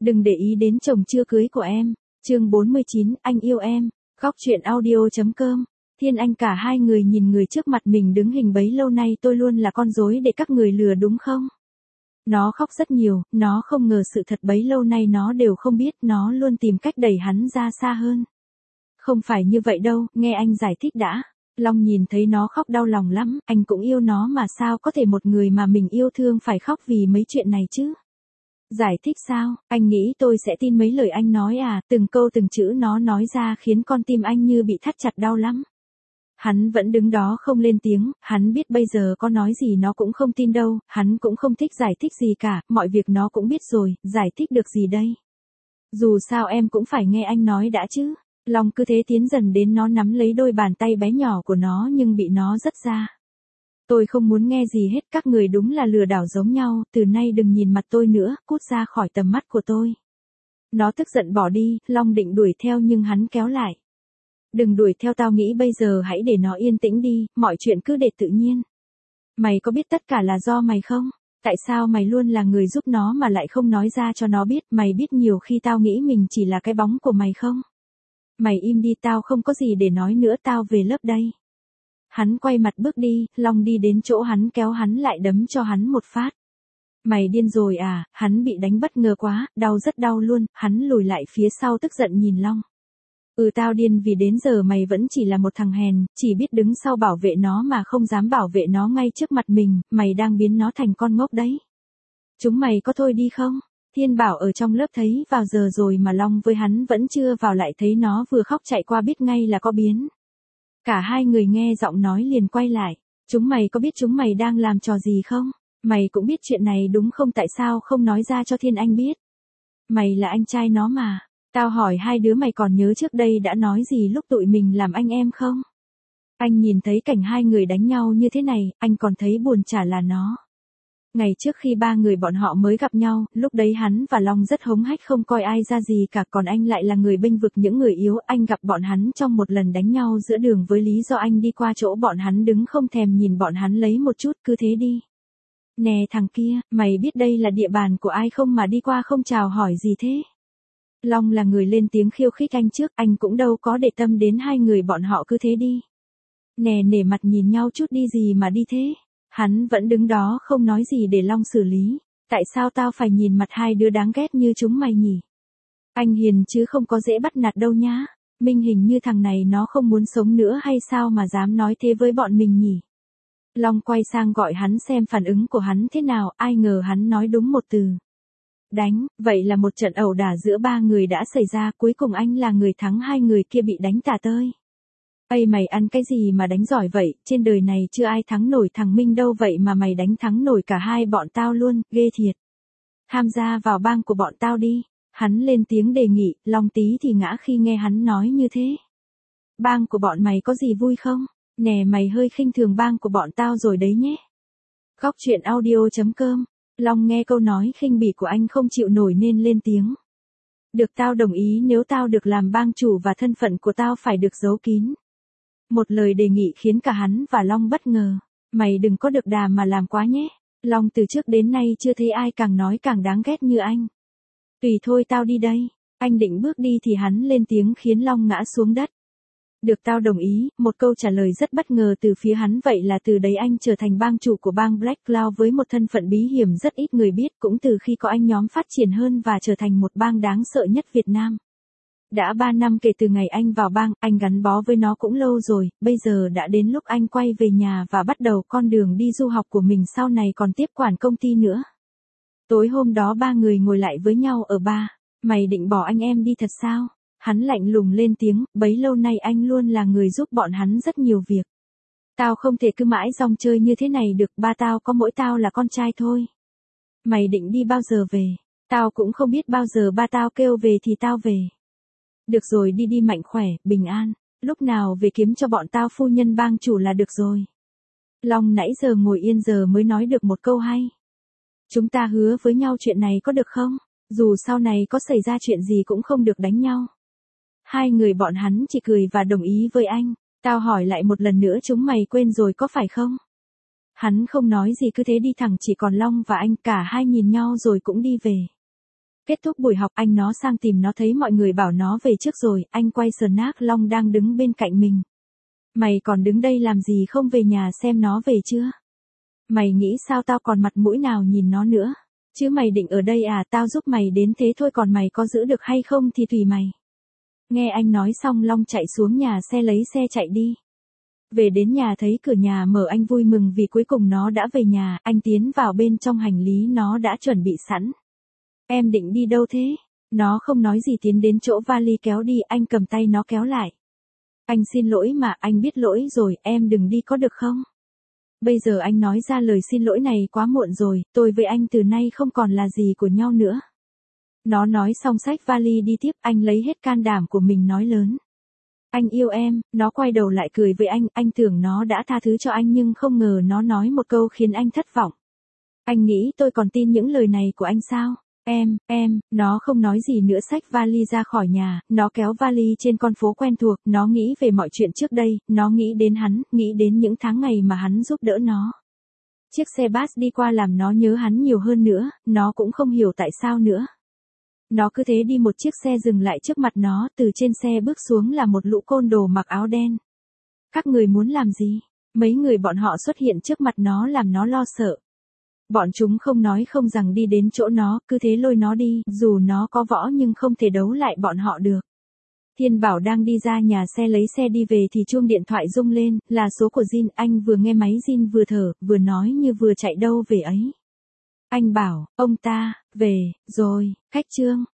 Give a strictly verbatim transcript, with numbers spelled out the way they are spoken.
Đừng để ý đến chồng chưa cưới của em. Chương bốn mươi chín, anh yêu em. Góc truyện audio.com. Thiên Anh cả hai người nhìn người trước mặt mình đứng hình bấy lâu nay tôi luôn là con rối để các người lừa đúng không? Nó khóc rất nhiều, nó không ngờ sự thật bấy lâu nay nó đều không biết, nó luôn tìm cách đẩy hắn ra xa hơn. Không phải như vậy đâu, nghe anh giải thích đã. Long nhìn thấy nó khóc đau lòng lắm, anh cũng yêu nó mà sao có thể một người mà mình yêu thương phải khóc vì mấy chuyện này chứ? Giải thích sao, anh nghĩ tôi sẽ tin mấy lời anh nói à, từng câu từng chữ nó nói ra khiến con tim anh như bị thắt chặt đau lắm. Hắn vẫn đứng đó không lên tiếng, hắn biết bây giờ có nói gì nó cũng không tin đâu, hắn cũng không thích giải thích gì cả, mọi việc nó cũng biết rồi, giải thích được gì đây? Dù sao em cũng phải nghe anh nói đã chứ. Long cứ thế tiến dần đến, nó nắm lấy đôi bàn tay bé nhỏ của nó nhưng bị nó dất ra. Tôi không muốn nghe gì hết, các người đúng là lừa đảo giống nhau, từ nay đừng nhìn mặt tôi nữa, cút ra khỏi tầm mắt của tôi. Nó tức giận bỏ đi, Long định đuổi theo nhưng hắn kéo lại. Đừng đuổi theo, tao nghĩ bây giờ hãy để nó yên tĩnh đi, mọi chuyện cứ để tự nhiên. Mày có biết tất cả là do mày không? Tại sao mày luôn là người giúp nó mà lại không nói ra cho nó biết? Mày biết nhiều khi tao nghĩ mình chỉ là cái bóng của mày không? Mày im đi, tao không có gì để nói nữa, tao về lớp đây. Hắn quay mặt bước đi, Long đi đến chỗ hắn kéo hắn lại đấm cho hắn một phát. Mày điên rồi à, hắn bị đánh bất ngờ quá, đau rất đau luôn, hắn lùi lại phía sau tức giận nhìn Long. Ừ, tao điên vì đến giờ mày vẫn chỉ là một thằng hèn, chỉ biết đứng sau bảo vệ nó mà không dám bảo vệ nó ngay trước mặt mình, mày đang biến nó thành con ngốc đấy. Chúng mày có thôi đi không? Thiên Bảo ở trong lớp thấy vào giờ rồi mà Long với hắn vẫn chưa vào, lại thấy nó vừa khóc chạy qua biết ngay là có biến. Cả hai người nghe giọng nói liền quay lại. Chúng mày có biết chúng mày đang làm trò gì không? Mày cũng biết chuyện này đúng không, tại sao không nói ra cho Thiên Anh biết? Mày là anh trai nó mà. Tao hỏi hai đứa mày còn nhớ trước đây đã nói gì lúc tụi mình làm anh em không? Anh nhìn thấy cảnh hai người đánh nhau như thế này, anh còn thấy buồn chả là nó. Ngày trước khi ba người bọn họ mới gặp nhau, lúc đấy hắn và Long rất hống hách không coi ai ra gì cả, còn anh lại là người bênh vực những người yếu. Anh gặp bọn hắn trong một lần đánh nhau giữa đường với lý do anh đi qua chỗ bọn hắn đứng không thèm nhìn bọn hắn lấy một chút, cứ thế đi. Nè thằng kia, mày biết đây là địa bàn của ai không mà đi qua không chào hỏi gì thế? Long là người lên tiếng khiêu khích anh trước, anh cũng đâu có để tâm đến hai người bọn họ, cứ thế đi. Nè nể mặt nhìn nhau chút đi, gì mà đi thế? Hắn vẫn đứng đó không nói gì để Long xử lý. Tại sao tao phải nhìn mặt hai đứa đáng ghét như chúng mày nhỉ? Anh hiền chứ không có dễ bắt nạt đâu nhá. Minh hình như thằng này nó không muốn sống nữa hay sao mà dám nói thế với bọn mình nhỉ? Long quay sang gọi hắn xem phản ứng của hắn thế nào, ai ngờ hắn nói đúng một từ. Đánh, vậy là một trận ẩu đả giữa ba người đã xảy ra, cuối cùng anh là người thắng, hai người kia bị đánh tả tơi. Ây mày ăn cái gì mà đánh giỏi vậy, trên đời này chưa ai thắng nổi thằng Minh đâu, vậy mà mày đánh thắng nổi cả hai bọn tao luôn, ghê thiệt. Tham gia vào bang của bọn tao đi. Hắn lên tiếng đề nghị, Long tí thì ngã khi nghe hắn nói như thế. Bang của bọn mày có gì vui không? Nè mày hơi khinh thường bang của bọn tao rồi đấy nhé. Góc truyện audio.com. Long nghe câu nói khinh bỉ của anh không chịu nổi nên lên tiếng. Được, tao đồng ý, nếu tao được làm bang chủ và thân phận của tao phải được giấu kín. Một lời đề nghị khiến cả hắn và Long bất ngờ. Mày đừng có được đà mà làm quá nhé. Long từ trước đến nay chưa thấy ai càng nói càng đáng ghét như anh. Tùy thôi, tao đi đây. Anh định bước đi thì hắn lên tiếng khiến Long ngã xuống đất. Được, tao đồng ý, một câu trả lời rất bất ngờ từ phía hắn, vậy là từ đấy anh trở thành bang chủ của bang Black Cloud với một thân phận bí hiểm rất ít người biết, cũng từ khi có anh nhóm phát triển hơn và trở thành một bang đáng sợ nhất Việt Nam. Đã ba năm kể từ ngày anh vào bang, anh gắn bó với nó cũng lâu rồi, bây giờ đã đến lúc anh quay về nhà và bắt đầu con đường đi du học của mình, sau này còn tiếp quản công ty nữa. Tối hôm đó ba người ngồi lại với nhau ở bar. Mày định bỏ anh em đi thật sao? Hắn lạnh lùng lên tiếng, bấy lâu nay anh luôn là người giúp bọn hắn rất nhiều việc. Tao không thể cứ mãi rong chơi như thế này được, ba tao có mỗi tao là con trai thôi. Mày định đi bao giờ về? Tao cũng không biết, bao giờ ba tao kêu về thì tao về. Được rồi, đi đi mạnh khỏe, bình an, lúc nào về kiếm cho bọn tao phu nhân bang chủ là được rồi. Long nãy giờ ngồi yên giờ mới nói được một câu hay. Chúng ta hứa với nhau chuyện này có được không? Dù sau này có xảy ra chuyện gì cũng không được đánh nhau. Hai người bọn hắn chỉ cười và đồng ý với anh. Tao hỏi lại một lần nữa, chúng mày quên rồi có phải không? Hắn không nói gì, cứ thế đi thẳng, chỉ còn Long và anh, cả hai nhìn nhau rồi cũng đi về. Kết thúc buổi học anh nó sang tìm nó thấy mọi người bảo nó về trước rồi, anh quay Snack Long đang đứng bên cạnh mình. Mày còn đứng đây làm gì không về nhà xem nó về chưa? Mày nghĩ sao tao còn mặt mũi nào nhìn nó nữa? Chứ mày định ở đây à, tao giúp mày đến thế thôi còn mày có giữ được hay không thì tùy mày. Nghe anh nói xong Long chạy xuống nhà xe lấy xe chạy đi. Về đến nhà thấy cửa nhà mở anh vui mừng vì cuối cùng nó đã về nhà, anh tiến vào bên trong hành lý nó đã chuẩn bị sẵn. Em định đi đâu thế? Nó không nói gì tiến đến chỗ vali kéo đi, anh cầm tay nó kéo lại. Anh xin lỗi mà, anh biết lỗi rồi, em đừng đi có được không? Bây giờ anh nói ra lời xin lỗi này quá muộn rồi, tôi với anh từ nay không còn là gì của nhau nữa. Nó nói xong xách vali đi tiếp, anh lấy hết can đảm của mình nói lớn. Anh yêu em, nó quay đầu lại cười với anh, anh tưởng nó đã tha thứ cho anh nhưng không ngờ nó nói một câu khiến anh thất vọng. Anh nghĩ tôi còn tin những lời này của anh sao? Em, em, nó không nói gì nữa xách vali ra khỏi nhà, nó kéo vali trên con phố quen thuộc, nó nghĩ về mọi chuyện trước đây, nó nghĩ đến hắn, nghĩ đến những tháng ngày mà hắn giúp đỡ nó. Chiếc xe bus đi qua làm nó nhớ hắn nhiều hơn nữa, nó cũng không hiểu tại sao nữa. Nó cứ thế đi một chiếc xe dừng lại trước mặt nó, từ trên xe bước xuống là một lũ côn đồ mặc áo đen. Các người muốn làm gì? Mấy người bọn họ xuất hiện trước mặt nó làm nó lo sợ. Bọn chúng không nói không rằng đi đến chỗ nó, cứ thế lôi nó đi, dù nó có võ nhưng không thể đấu lại bọn họ được. Thiên Bảo đang đi ra nhà xe lấy xe đi về thì chuông điện thoại rung lên, là số của Jin, anh vừa nghe máy Jin vừa thở, vừa nói như vừa chạy đâu về ấy. Anh bảo, ông ta, về, rồi, khách Trương.